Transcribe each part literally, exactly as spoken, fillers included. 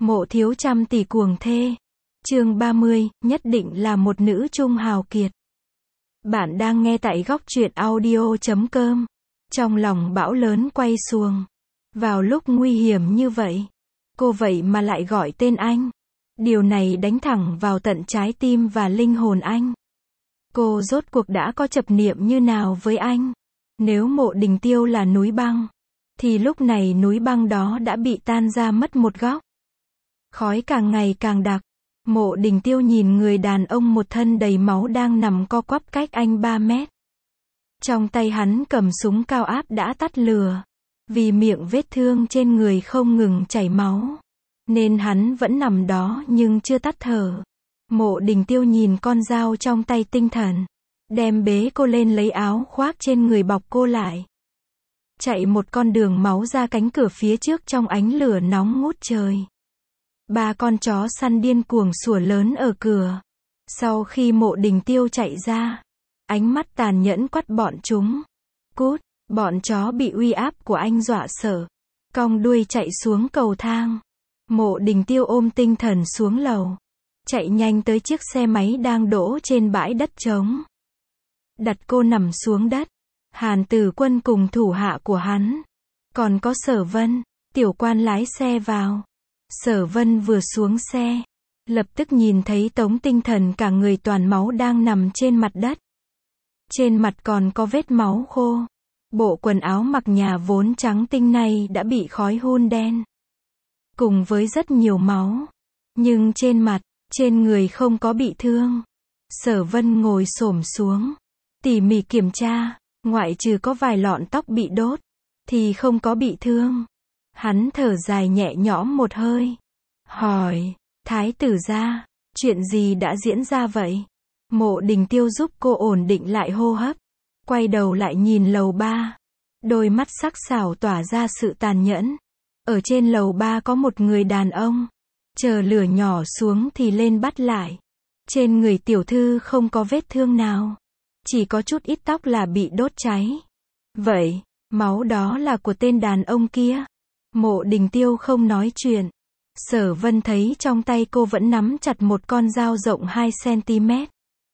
Mộ thiếu trăm tỷ cuồng thê. Chương ba mươi, nhất định là một nữ trung hào kiệt. Bạn đang nghe tại góc truyện audio chấm com. Trong lòng bão lớn quay xuồng. Vào lúc nguy hiểm như vậy, cô vậy mà lại gọi tên anh. Điều này đánh thẳng vào tận trái tim và linh hồn anh. Cô rốt cuộc đã có chấp niệm như nào với anh? Nếu Mộ Đình Tiêu là núi băng, thì lúc này núi băng đó đã bị tan ra mất một góc. Khói càng ngày càng đặc. Mộ Đình Tiêu nhìn người đàn ông một thân đầy máu đang nằm co quắp cách anh ba mét. Trong tay hắn cầm súng cao áp đã tắt lửa. Vì miệng vết thương trên người không ngừng chảy máu, nên hắn vẫn nằm đó nhưng chưa tắt thở. Mộ Đình Tiêu nhìn con dao trong tay tinh thần, đem bế cô lên lấy áo khoác trên người bọc cô lại. Chạy một con đường máu ra cánh cửa phía trước trong ánh lửa nóng ngút trời. Ba con chó săn điên cuồng sủa lớn ở cửa. Sau khi Mộ Đình Tiêu chạy ra, ánh mắt tàn nhẫn quát bọn chúng. Cút, bọn chó bị uy áp của anh dọa sợ. Cong đuôi chạy xuống cầu thang. Mộ Đình Tiêu ôm tinh thần xuống lầu. Chạy nhanh tới chiếc xe máy đang đỗ trên bãi đất trống. Đặt cô nằm xuống đất. Hàn Tử Quân cùng thủ hạ của hắn. Còn có Sở Vân, tiểu quan lái xe vào. Sở Vân vừa xuống xe, lập tức nhìn thấy Tống Tinh Thần cả người toàn máu đang nằm trên mặt đất. Trên mặt còn có vết máu khô. Bộ quần áo mặc nhà vốn trắng tinh này đã bị khói hun đen. Cùng với rất nhiều máu. Nhưng trên mặt, trên người không có bị thương. Sở Vân ngồi xổm xuống, tỉ mỉ kiểm tra, ngoại trừ có vài lọn tóc bị đốt, thì không có bị thương. Hắn thở dài nhẹ nhõm một hơi. Hỏi, Thái tử gia, chuyện gì đã diễn ra vậy? Mộ Đình Tiêu giúp cô ổn định lại hô hấp. Quay đầu lại nhìn lầu ba. Đôi mắt sắc sảo tỏa ra sự tàn nhẫn. Ở trên lầu ba có một người đàn ông. Chờ lửa nhỏ xuống thì lên bắt lại. Trên người tiểu thư không có vết thương nào. Chỉ có chút ít tóc là bị đốt cháy. Vậy, máu đó là của tên đàn ông kia. Mộ Đình Tiêu không nói chuyện. Sở Vân thấy trong tay cô vẫn nắm chặt một con dao rộng hai xăng-ti-mét.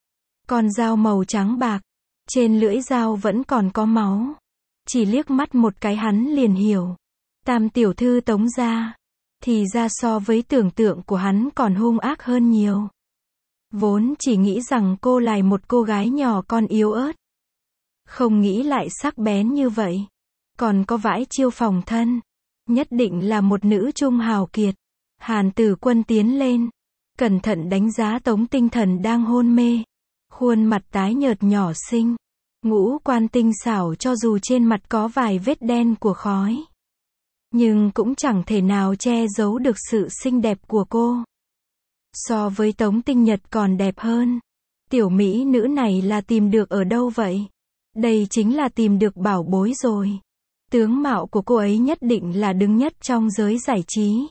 Con dao màu trắng bạc. Trên lưỡi dao vẫn còn có máu. Chỉ liếc mắt một cái hắn liền hiểu. Tam tiểu thư Tống gia. Thì ra so với tưởng tượng của hắn còn hung ác hơn nhiều. Vốn chỉ nghĩ rằng cô là một cô gái nhỏ con yếu ớt. Không nghĩ lại sắc bén như vậy. Còn có vãi chiêu phòng thân. Nhất định là một nữ trung hào kiệt. Hàn Tử Quân tiến lên. Cẩn thận đánh giá Tống Tinh Thần đang hôn mê. Khuôn mặt tái nhợt nhỏ xinh. Ngũ quan tinh xảo cho dù trên mặt có vài vết đen của khói. Nhưng cũng chẳng thể nào che giấu được sự xinh đẹp của cô. So với Tống Tinh Nhật còn đẹp hơn. Tiểu mỹ nữ này là tìm được ở đâu vậy? Đây chính là tìm được bảo bối rồi. Tướng mạo của cô ấy nhất định là đứng nhất trong giới giải trí.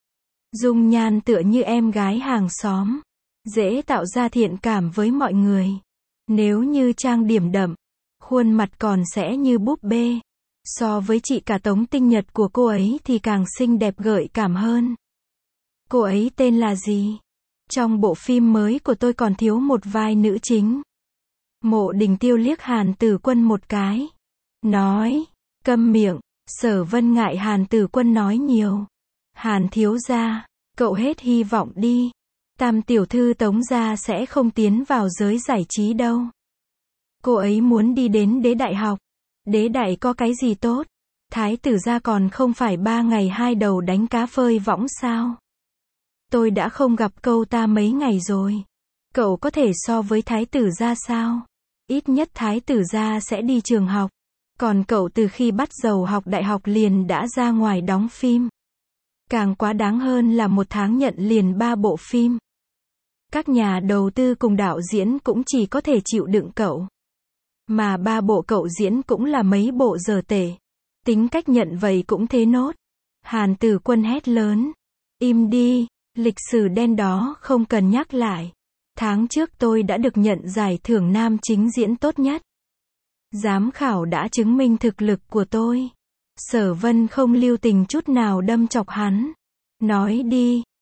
Dung nhan tựa như em gái hàng xóm. Dễ tạo ra thiện cảm với mọi người. Nếu như trang điểm đậm, khuôn mặt còn sẽ như búp bê. So với chị cả Tống Tinh Nhật của cô ấy thì càng xinh đẹp gợi cảm hơn. Cô ấy tên là gì? Trong bộ phim mới của tôi còn thiếu một vai nữ chính. Mộ Đình Tiêu liếc Hàn Tử Quân một cái. Nói, câm miệng. Sở Vân ngại Hàn Tử Quân nói nhiều. Hàn thiếu gia, cậu hết hy vọng đi. Tam tiểu thư Tống gia sẽ không tiến vào giới giải trí đâu. Cô ấy muốn đi đến đế đại học. Đế đại có cái gì tốt? Thái tử gia còn không phải ba ngày hai đầu đánh cá phơi võng sao? Tôi đã không gặp cậu ta mấy ngày rồi. Cậu có thể so với thái tử gia sao? Ít nhất thái tử gia sẽ đi trường học. Còn cậu từ khi bắt đầu học đại học liền đã ra ngoài đóng phim. Càng quá đáng hơn là một tháng nhận liền ba bộ phim. Các nhà đầu tư cùng đạo diễn cũng chỉ có thể chịu đựng cậu. Mà ba bộ cậu diễn cũng là mấy bộ dở tệ. Tính cách nhận vậy cũng thế nốt. Hàn Tử Quân hét lớn. Im đi, lịch sử đen đó không cần nhắc lại. Tháng trước tôi đã được nhận giải thưởng nam chính diễn tốt nhất. Giám khảo đã chứng minh thực lực của tôi. Sở Vân không lưu tình chút nào đâm chọc hắn. Nói đi,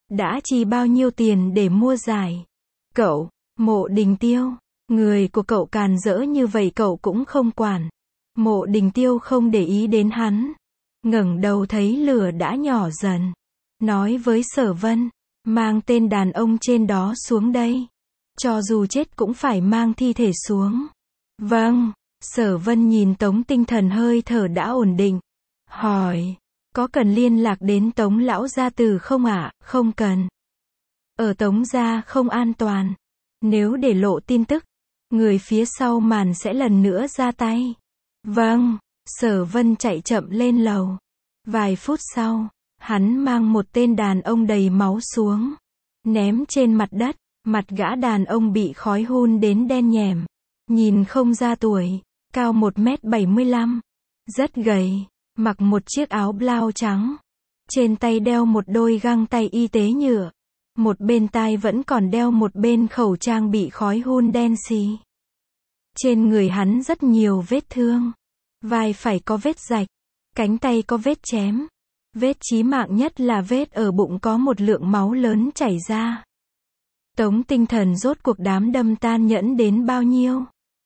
Đã chi bao nhiêu tiền để mua giải? Cậu, Mộ Đình Tiêu, người của cậu càn rỡ như vậy cậu cũng không quản. Mộ Đình Tiêu không để ý đến hắn. Ngẩng đầu thấy lửa đã nhỏ dần. Nói với Sở Vân, mang tên đàn ông trên đó xuống đây. Cho dù chết cũng phải mang thi thể xuống. Vâng, Sở Vân nhìn Tống Tinh Thần hơi thở đã ổn định. Hỏi, có cần liên lạc đến Tống lão gia tử không ạ? Không cần. Ở Tống gia không an toàn. Nếu để lộ tin tức, người phía sau màn sẽ lần nữa ra tay. Vâng, Sở Vân chạy chậm lên lầu. Vài phút sau, hắn mang một tên đàn ông đầy máu xuống. Ném trên mặt đất, mặt gã đàn ông bị khói hun đến đen nhẻm. Nhìn không ra tuổi, cao một mét bảy mươi lăm. Rất gầy, mặc một chiếc áo blau trắng. Trên tay đeo một đôi găng tay y tế nhựa. Một bên tai vẫn còn đeo một bên khẩu trang bị khói hun đen xì. Trên người hắn rất nhiều vết thương. Vai phải có vết rạch. Cánh tay có vết chém. Vết chí mạng nhất là vết ở bụng có một lượng máu lớn chảy ra. Tống Tinh Thần rốt cuộc đám đâm tan nhẫn đến bao nhiêu.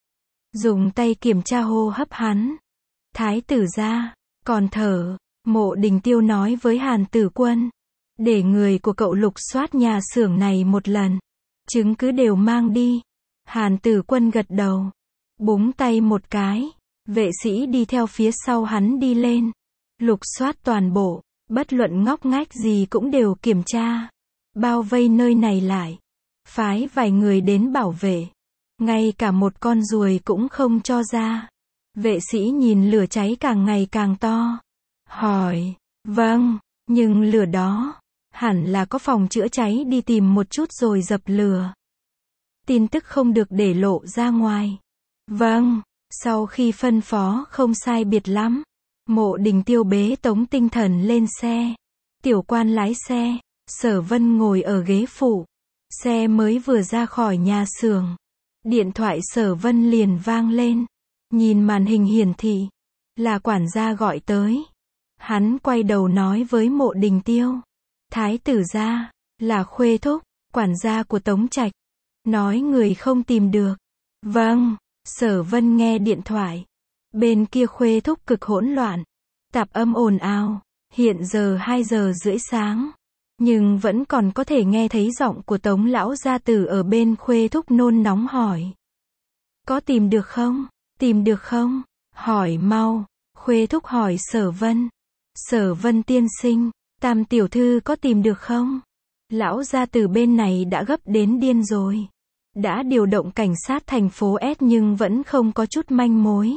Dùng tay kiểm tra hô hấp hắn. Thái tử gia, còn thở. Mộ Đình Tiêu nói với Hàn Tử Quân. Để người của cậu lục soát nhà xưởng này một lần. Chứng cứ đều mang đi. Hàn Tử Quân gật đầu. Búng tay một cái. Vệ sĩ đi theo phía sau hắn đi lên. Lục soát toàn bộ. Bất luận ngóc ngách gì cũng đều kiểm tra. Bao vây nơi này lại. Phái vài người đến bảo vệ. Ngay cả một con ruồi cũng không cho ra. Vệ sĩ nhìn lửa cháy càng ngày càng to. Hỏi. Vâng, nhưng lửa đó hẳn là có phòng chữa cháy đi tìm một chút rồi dập lửa. Tin tức không được để lộ ra ngoài. Vâng, sau khi phân phó không sai biệt lắm. Mộ Đình Tiêu bế Tống Tinh Thần lên xe. Tiểu quan lái xe. Sở Vân ngồi ở ghế phụ. Xe mới vừa ra khỏi nhà xưởng. Điện thoại Sở Vân liền vang lên. Nhìn màn hình hiển thị. Là quản gia gọi tới. Hắn quay đầu nói với Mộ Đình Tiêu. Thái tử gia, là Khuê Thúc, quản gia của Tống Trạch. Nói người không tìm được. Vâng, Sở Vân nghe điện thoại. Bên kia Khuê Thúc cực hỗn loạn. Tạp âm ồn ào. Hiện giờ hai giờ rưỡi sáng. Nhưng vẫn còn có thể nghe thấy giọng của Tống lão gia tử ở bên Khuê Thúc nôn nóng hỏi. Có tìm được không? Tìm được không? Hỏi mau. Khuê Thúc hỏi Sở Vân. Sở Vân tiên sinh, Tam tiểu thư có tìm được không? Lão gia tử bên này đã gấp đến điên rồi. Đã điều động cảnh sát thành phố S nhưng vẫn không có chút manh mối.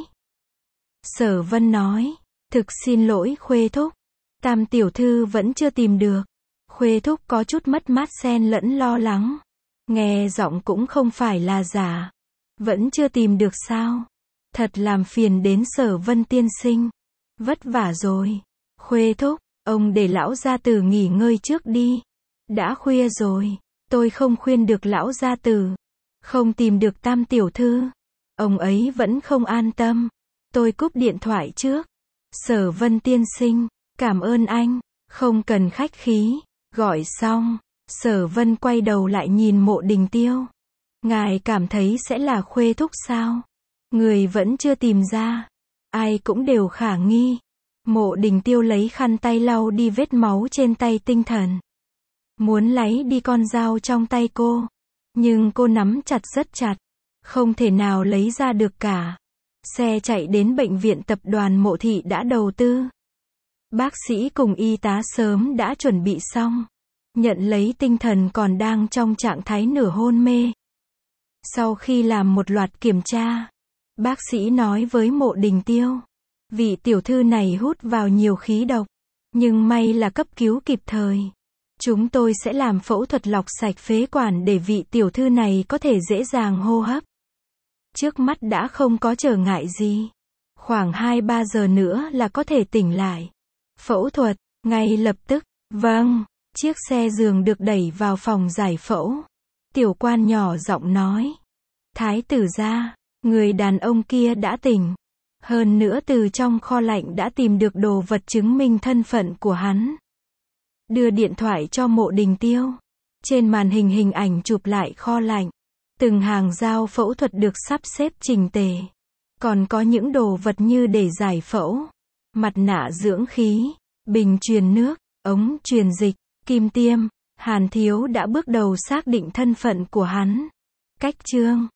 Sở Vân nói. Thực xin lỗi Khuê Thúc. Tam tiểu thư vẫn chưa tìm được. Khuê Thúc có chút mất mát xen lẫn lo lắng. Nghe giọng cũng không phải là giả. Vẫn chưa tìm được sao? Thật làm phiền đến Sở Vân tiên sinh. Vất vả rồi. Khuê Thúc, ông để lão gia tử nghỉ ngơi trước đi. Đã khuya rồi. Tôi không khuyên được lão gia tử. Không tìm được Tam tiểu thư. Ông ấy vẫn không an tâm. Tôi cúp điện thoại trước. Sở Vân tiên sinh, cảm ơn anh. Không cần khách khí. Gọi xong, Sở Vân quay đầu lại nhìn Mộ Đình Tiêu. Ngài cảm thấy sẽ là Khuê Thúc sao? Người vẫn chưa tìm ra. Ai cũng đều khả nghi. Mộ Đình Tiêu lấy khăn tay lau đi vết máu trên tay Tinh Thần. Muốn lấy đi con dao trong tay cô. Nhưng cô nắm chặt rất chặt. Không thể nào lấy ra được cả. Xe chạy đến bệnh viện tập đoàn Mộ Thị đã đầu tư. Bác sĩ cùng y tá sớm đã chuẩn bị xong. Nhận lấy Tinh Thần còn đang trong trạng thái nửa hôn mê. Sau khi làm một loạt kiểm tra, bác sĩ nói với Mộ Đình Tiêu. Vị tiểu thư này hút vào nhiều khí độc. Nhưng may là cấp cứu kịp thời. Chúng tôi sẽ làm phẫu thuật lọc sạch phế quản để vị tiểu thư này có thể dễ dàng hô hấp. Trước mắt đã không có trở ngại gì. Khoảng hai ba giờ nữa là có thể tỉnh lại. Phẫu thuật, ngay lập tức. Vâng, chiếc xe giường được đẩy vào phòng giải phẫu. Tiểu quan nhỏ giọng nói. Thái tử gia, người đàn ông kia đã tỉnh. Hơn nữa từ trong kho lạnh đã tìm được đồ vật chứng minh thân phận của hắn. đưa điện thoại cho Mộ Đình Tiêu. Trên màn hình hình ảnh chụp lại kho lạnh. Từng hàng dao phẫu thuật được sắp xếp chỉnh tề. Còn có những đồ vật như để giải phẫu, mặt nạ dưỡng khí, bình truyền nước, ống truyền dịch, kim tiêm. Hàn Thiếu đã bước đầu xác định thân phận của hắn. Cách chương